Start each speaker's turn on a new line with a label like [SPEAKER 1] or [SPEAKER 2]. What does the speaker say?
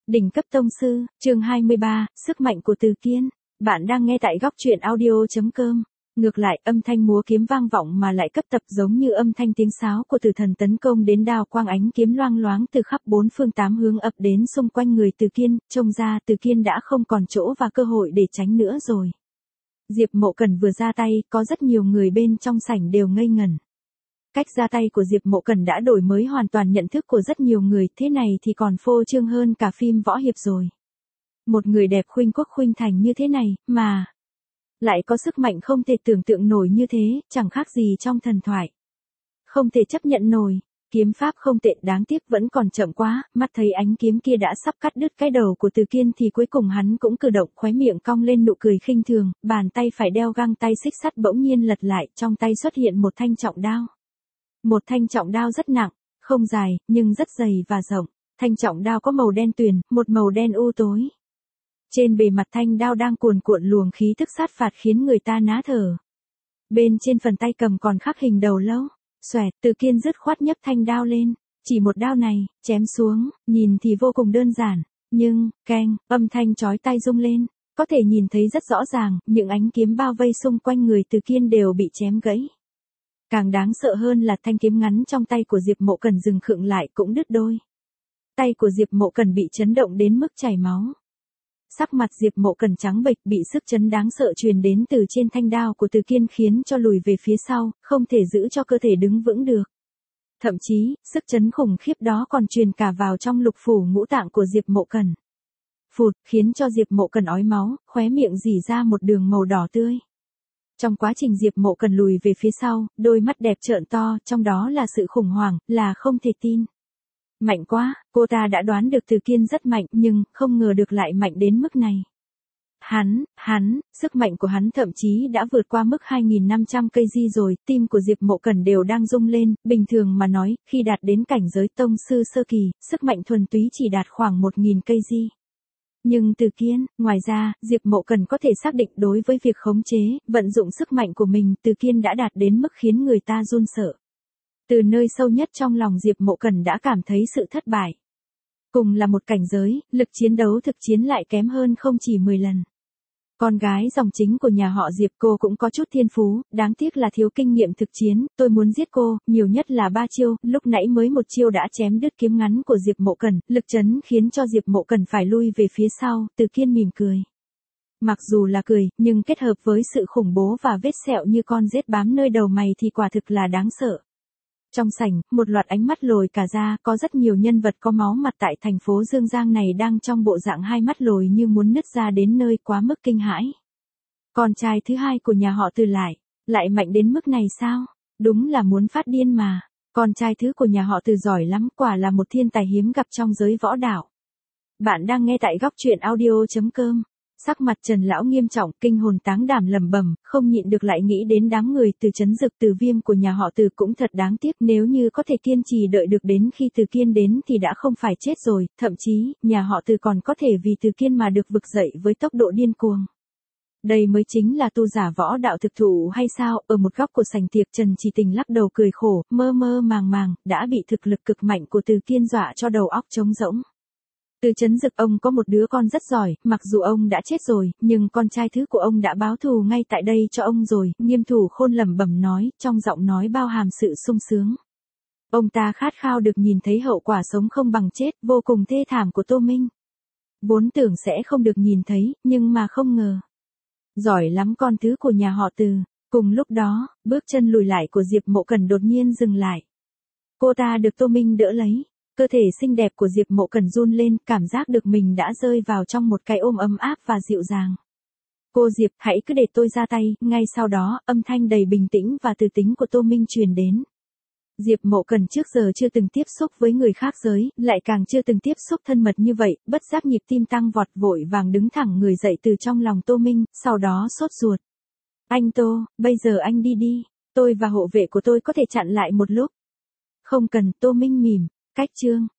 [SPEAKER 1] Đỉnh cấp tông sư, chương 23, sức mạnh của Từ Kiên. Bạn đang nghe tại góc truyện audio.com. Ngược lại, âm thanh múa kiếm vang vọng mà lại cấp tập giống như âm thanh tiếng sáo của tử thần tấn công đến, đao quang ánh kiếm loang loáng từ khắp bốn phương tám hướng ập đến xung quanh người Từ Kiên, trông ra Từ Kiên đã không còn chỗ và cơ hội để tránh nữa rồi. Diệp Mộ Cẩn vừa ra tay, có rất nhiều người bên trong sảnh đều ngây ngẩn. Cách ra tay của Diệp Mộ Cẩn đã đổi mới hoàn toàn nhận thức của rất nhiều người, thế này thì còn phô trương hơn cả phim võ hiệp rồi. Một người đẹp khuynh quốc khuynh thành như thế này, mà lại có sức mạnh không thể tưởng tượng nổi như thế, chẳng khác gì trong thần thoại. Không thể chấp nhận nổi, kiếm pháp không tệ, đáng tiếc vẫn còn chậm quá, mắt thấy ánh kiếm kia đã sắp cắt đứt cái đầu của Từ Kiên thì cuối cùng hắn cũng cử động, khóe miệng cong lên nụ cười khinh thường, bàn tay phải đeo găng tay xích sắt bỗng nhiên lật lại, trong tay xuất hiện một thanh trọng đao. Một thanh trọng đao rất nặng, không dài, nhưng rất dày và rộng. Thanh trọng đao có màu đen tuyền, một màu đen u tối. Trên bề mặt thanh đao đang cuồn cuộn luồng khí tức sát phạt khiến người ta ná thở. Bên trên phần tay cầm còn khắc hình đầu lâu. Xoẹt, Từ Kiên dứt khoát nhấc thanh đao lên. Chỉ một đao này, chém xuống, nhìn thì vô cùng đơn giản. Nhưng, keng, âm thanh chói tai rung lên. Có thể nhìn thấy rất rõ ràng, những ánh kiếm bao vây xung quanh người Từ Kiên đều bị chém gãy. Càng đáng sợ hơn là thanh kiếm ngắn trong tay của Diệp Mộ Cẩn dừng khựng lại cũng đứt đôi. Tay của Diệp Mộ Cẩn bị chấn động đến mức chảy máu. Sắc mặt Diệp Mộ Cẩn trắng bệch, bị sức chấn đáng sợ truyền đến từ trên thanh đao của Từ Kiên khiến cho lùi về phía sau, không thể giữ cho cơ thể đứng vững được. Thậm chí, sức chấn khủng khiếp đó còn truyền cả vào trong lục phủ ngũ tạng của Diệp Mộ Cẩn. Phụt, khiến cho Diệp Mộ Cẩn ói máu, khóe miệng rỉ ra một đường màu đỏ tươi. Trong quá trình Diệp Mộ Cẩn lùi về phía sau, đôi mắt đẹp trợn to, trong đó là sự khủng hoảng, là không thể tin. Mạnh quá, cô ta đã đoán được Từ Kiên rất mạnh, nhưng không ngờ được lại mạnh đến mức này. Sức mạnh của hắn thậm chí đã vượt qua mức 2.500 cây di rồi, tim của Diệp Mộ Cẩn đều đang rung lên, bình thường mà nói, khi đạt đến cảnh giới tông sư sơ kỳ, sức mạnh thuần túy chỉ đạt khoảng 1.000 cây di. Nhưng Từ Kiên, ngoài ra, Diệp Mộ Cẩn có thể xác định đối với việc khống chế, vận dụng sức mạnh của mình, Từ Kiên đã đạt đến mức khiến người ta run sợ. Từ nơi sâu nhất trong lòng Diệp Mộ Cẩn đã cảm thấy sự thất bại. Cùng là một cảnh giới, lực chiến đấu thực chiến lại kém hơn không chỉ 10 lần. Con gái dòng chính của nhà họ Diệp, cô cũng có chút thiên phú, đáng tiếc là thiếu kinh nghiệm thực chiến, tôi muốn giết cô, nhiều nhất là 3 chiêu, lúc nãy mới một chiêu đã chém đứt kiếm ngắn của Diệp Mộ Cẩn, lực chấn khiến cho Diệp Mộ Cẩn phải lui về phía sau, Từ Kiên mỉm cười. Mặc dù là cười, nhưng kết hợp với sự khủng bố và vết sẹo như con rết bám nơi đầu mày thì quả thực là đáng sợ. Trong sảnh, một loạt ánh mắt lồi cả ra, có rất nhiều nhân vật có máu mặt tại thành phố Dương Giang này đang trong bộ dạng hai mắt lồi như muốn nứt ra đến nơi, quá mức kinh hãi. Con trai thứ hai của nhà họ Từ lại mạnh đến mức này sao? Đúng là muốn phát điên mà. Con trai thứ của nhà họ Từ giỏi lắm, quả là một thiên tài hiếm gặp trong giới võ đạo. Bạn đang nghe tại góc truyện audio.com. Sắc mặt Trần lão nghiêm trọng, kinh hồn táng đảm lẩm bẩm, không nhịn được lại nghĩ đến đám người Từ Chấn Dực, Từ Viêm của nhà họ Từ, cũng thật đáng tiếc, nếu như có thể kiên trì đợi được đến khi Từ Kiên đến thì đã không phải chết rồi, thậm chí, nhà họ Từ còn có thể vì Từ Kiên mà được vực dậy với tốc độ điên cuồng. Đây mới chính là tu giả võ đạo thực thụ hay sao? Ở một góc của sảnh tiệc, Trần Chỉ Tình lắc đầu cười khổ, mơ mơ màng màng, đã bị thực lực cực mạnh của Từ Kiên dọa cho đầu óc trống rỗng. Từ Chấn Dực, ông có một đứa con rất giỏi, mặc dù ông đã chết rồi, nhưng con trai thứ của ông đã báo thù ngay tại đây cho ông rồi, Nghiêm Thủ Khôn lẩm bẩm nói, trong giọng nói bao hàm sự sung sướng. Ông ta khát khao được nhìn thấy hậu quả sống không bằng chết, vô cùng thê thảm của Tô Minh. Vốn tưởng sẽ không được nhìn thấy, nhưng mà không ngờ. Giỏi lắm con thứ của nhà họ Từ. Cùng lúc đó, bước chân lùi lại của Diệp Mộ Cẩn đột nhiên dừng lại. Cô ta được Tô Minh đỡ lấy. Cơ thể xinh đẹp của Diệp Mộ Cẩn run lên, cảm giác được mình đã rơi vào trong một cái ôm ấm áp và dịu dàng. Cô Diệp, hãy cứ để tôi ra tay, ngay sau đó, âm thanh đầy bình tĩnh và từ tính của Tô Minh truyền đến. Diệp Mộ Cẩn trước giờ chưa từng tiếp xúc với người khác giới, lại càng chưa từng tiếp xúc thân mật như vậy, bất giác nhịp tim tăng vọt, vội vàng đứng thẳng người dậy từ trong lòng Tô Minh, sau đó sốt ruột. Anh Tô, bây giờ anh đi đi, tôi và hộ vệ của tôi có thể chặn lại một lúc. Không cần, Tô Minh mỉm. Cách chương.